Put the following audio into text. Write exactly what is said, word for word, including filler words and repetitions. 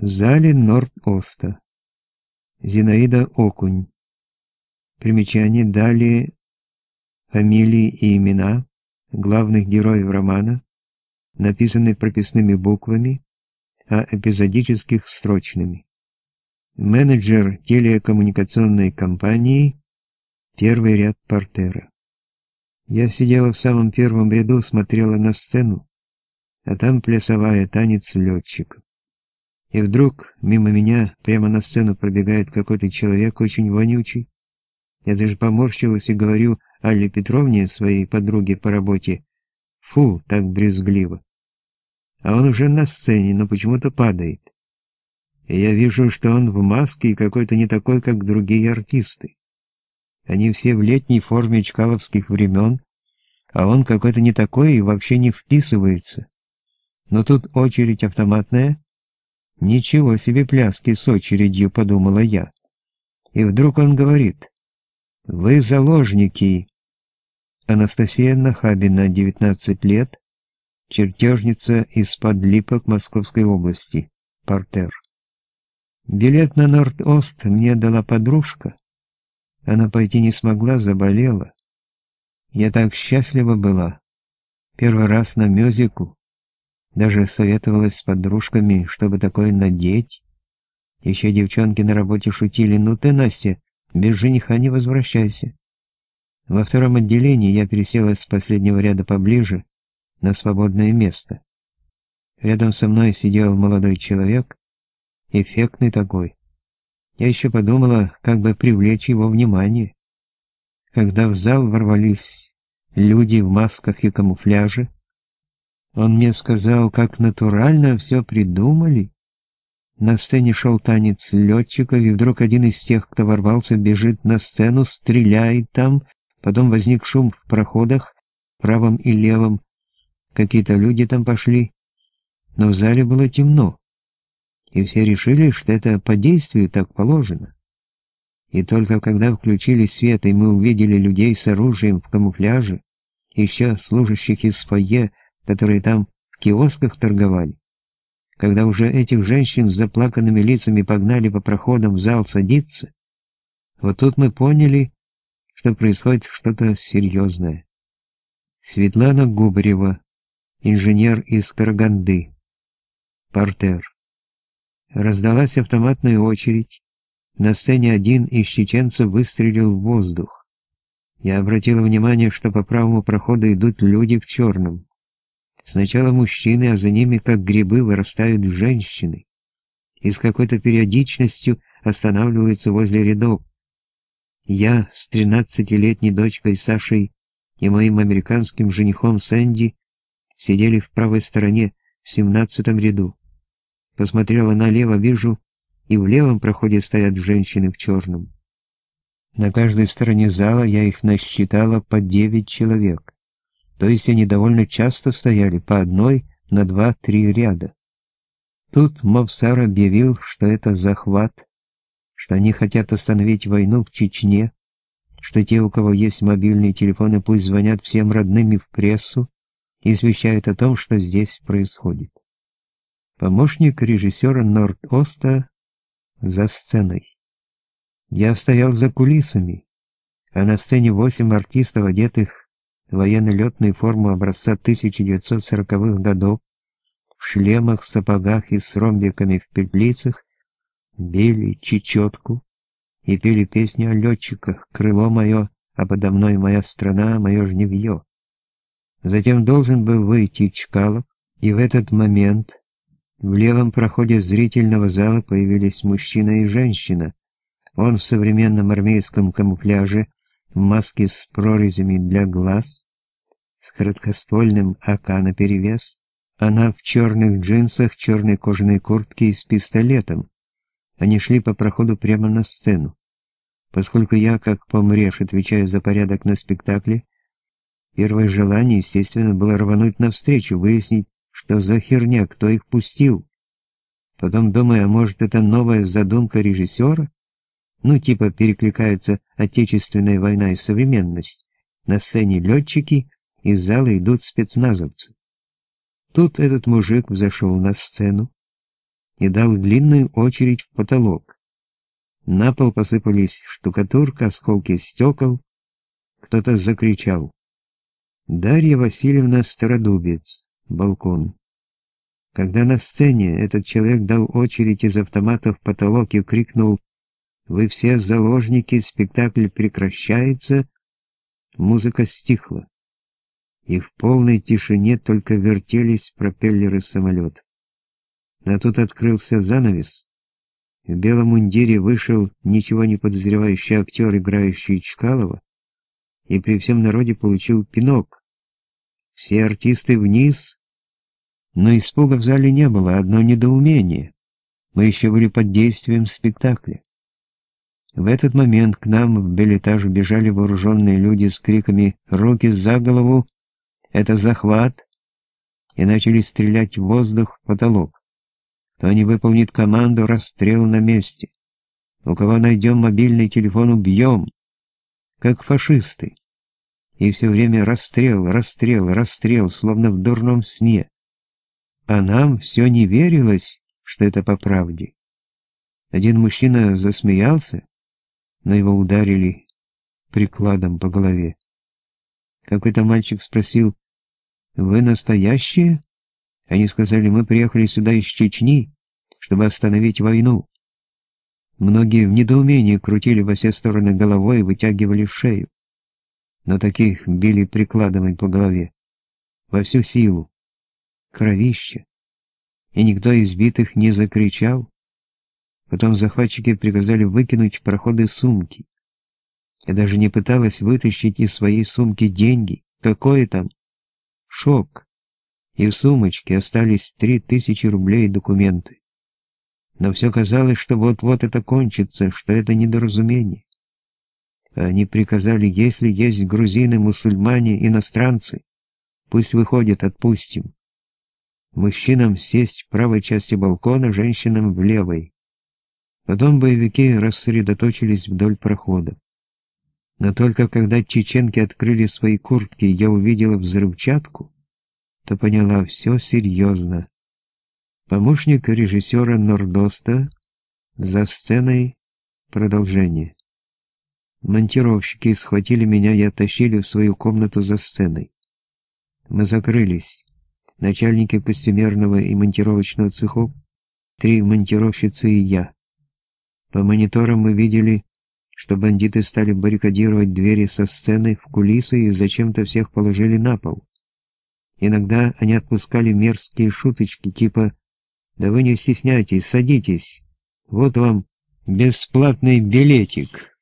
В зале Норд-Оста. Зинаида Окунь. Примечание: далее фамилии и имена главных героев романа, написаны прописными буквами, а эпизодических строчными. Менеджер телекоммуникационной компании, первый ряд портера. Я сидела в самом первом ряду, смотрела на сцену, а там плясовая, танец летчиков. И вдруг мимо меня прямо на сцену пробегает какой-то человек очень вонючий. Я даже поморщилась и говорю Алле Петровне, своей подруге по работе: «Фу, так брезгливо». А он уже на сцене, но почему-то падает. И я вижу, что он в маске и какой-то не такой, как другие артисты. Они все в летней форме чкаловских времен, а он какой-то не такой и вообще не вписывается. Но тут очередь автоматная. Ничего себе пляски с очередью, подумала я. И вдруг он говорит: «Вы заложники». Анастасия Нахабина, девятнадцать лет, чертежница из Подлипок Московской области, портер. Билет на Норд-Ост мне дала подружка. Она пойти не смогла, заболела. Я так счастлива была. Первый раз на мюзикл. Даже советовалась с подружками, чтобы такое надеть. Еще девчонки на работе шутили: «Ну ты, Настя, без жениха не возвращайся». Во втором отделении я пересела с последнего ряда поближе, на свободное место. Рядом со мной сидел молодой человек, эффектный такой. Я еще подумала, как бы привлечь его внимание. Когда в зал ворвались люди в масках и камуфляже, он мне сказал, как натурально все придумали. На сцене шел танец летчиков, и вдруг один из тех, кто ворвался, бежит на сцену, стреляет там, потом возник шум в проходах, правом и левом. Какие-то люди там пошли, но в зале было темно, и все решили, что это по действию так положено. И только когда включили свет, и мы увидели людей с оружием в камуфляже, еще служащих из фойе, которые там в киосках торговали, когда уже этих женщин с заплаканными лицами погнали по проходам в зал садиться, вот тут мы поняли, что происходит что-то серьезное. Светлана Губарева, инженер из Караганды, портер. Раздалась автоматная очередь. На сцене один из чеченцев выстрелил в воздух. Я обратила внимание, что по правому проходу идут люди в черном. Сначала мужчины, а за ними, как грибы, вырастают женщины. И с какой-то периодичностью останавливаются возле рядов. Я с тринадцатилетней дочкой Сашей и моим американским женихом Сэнди сидели в правой стороне, в семнадцатом ряду. Посмотрела налево, вижу, и в левом проходе стоят женщины в черном. На каждой стороне зала я их насчитала по девять человек. То есть они довольно часто стояли по одной на два-три ряда. Тут Мовсар объявил, что это захват, что они хотят остановить войну в Чечне, что те, у кого есть мобильные телефоны, пусть звонят всем родным и в прессу и извещают о том, что здесь происходит. Помощник режиссера Норд-Оста за сценой. Я стоял за кулисами, а на сцене восемь артистов, одетых в военно-летную форму образца тысяча девятьсот сороковых годов, в шлемах, сапогах и с ромбиками в петлицах, били чечетку и пели песни о летчиках: «Крыло мое, а подо мной моя страна, мое жневье». Затем должен был выйти Чкалов, и в этот момент в левом проходе зрительного зала появились мужчина и женщина. Он в современном армейском камуфляже, в маске с прорезями для глаз, с короткоствольным АК наперевес. Она в черных джинсах, черной кожаной куртке и с пистолетом. Они шли по проходу прямо на сцену. Поскольку я, как помрешь, отвечаю за порядок на спектакле, первое желание, естественно, было рвануть навстречу, выяснить, что за херня, кто их пустил. Потом думаю, а может, это новая задумка режиссера? Ну, типа перекликается отечественная война и современность. На сцене летчики, из зала идут спецназовцы. Тут этот мужик взошел на сцену. и дал длинную очередь в потолок. На пол посыпались штукатурка, осколки стекол. Кто-то закричал: «Дарья Васильевна Стародубец, балкон». Когда на сцене этот человек дал очередь из автомата в потолок и крикнул: «Вы все заложники, спектакль прекращается», музыка стихла, и в полной тишине только вертелись пропеллеры самолета. А тут открылся занавес. В белом мундире вышел ничего не подозревающий актер, играющий Чкалова, и при всем народе получил пинок. Все артисты вниз, но испуга в зале не было, одно недоумение. Мы еще были под действием спектакля. В этот момент к нам в бельэтаж бежали вооруженные люди с криками «Руки за голову! Это захват!» и начали стрелять в воздух, в потолок. Кто не выполнит команду, расстрел на месте. У кого найдем мобильный телефон, убьем. Как фашисты. И все время расстрел, расстрел, расстрел, словно в дурном сне. А нам все не верилось, что это по правде. Один мужчина засмеялся, но его ударили прикладом по голове. Какой-то мальчик спросил: «Вы настоящие?» Они сказали: «Мы приехали сюда из Чечни, чтобы остановить войну». Многие в недоумении крутили во все стороны головой и вытягивали шею. Но таких били прикладами по голове. Во всю силу. Кровище. И никто из битых не закричал. Потом захватчики приказали выкинуть в проходы сумки. Я даже не пыталась вытащить из своей сумки деньги. Какое там? Шок. И в сумочке остались три тысячи рублей и документы. Но все казалось, что вот-вот это кончится, что это недоразумение. А они приказали: если есть грузины, мусульмане, иностранцы, пусть выходят, отпустим. Мужчинам сесть в правой части балкона, женщинам в левой. Потом боевики рассредоточились вдоль прохода. Но только когда чеченки открыли свои куртки, я увидела взрывчатку, то поняла: все серьезно. Помощник режиссера Нордоста, за сценой продолжение. Монтировщики схватили меня и оттащили в свою комнату за сценой. Мы закрылись. Начальники костюмерного и монтировочного цехов, три монтировщицы и я. По мониторам мы видели, что бандиты стали баррикадировать двери со сцены в кулисы и зачем-то всех положили на пол. Иногда они отпускали мерзкие шуточки типа: «Да вы не стесняйтесь, садитесь, вот вам бесплатный билетик».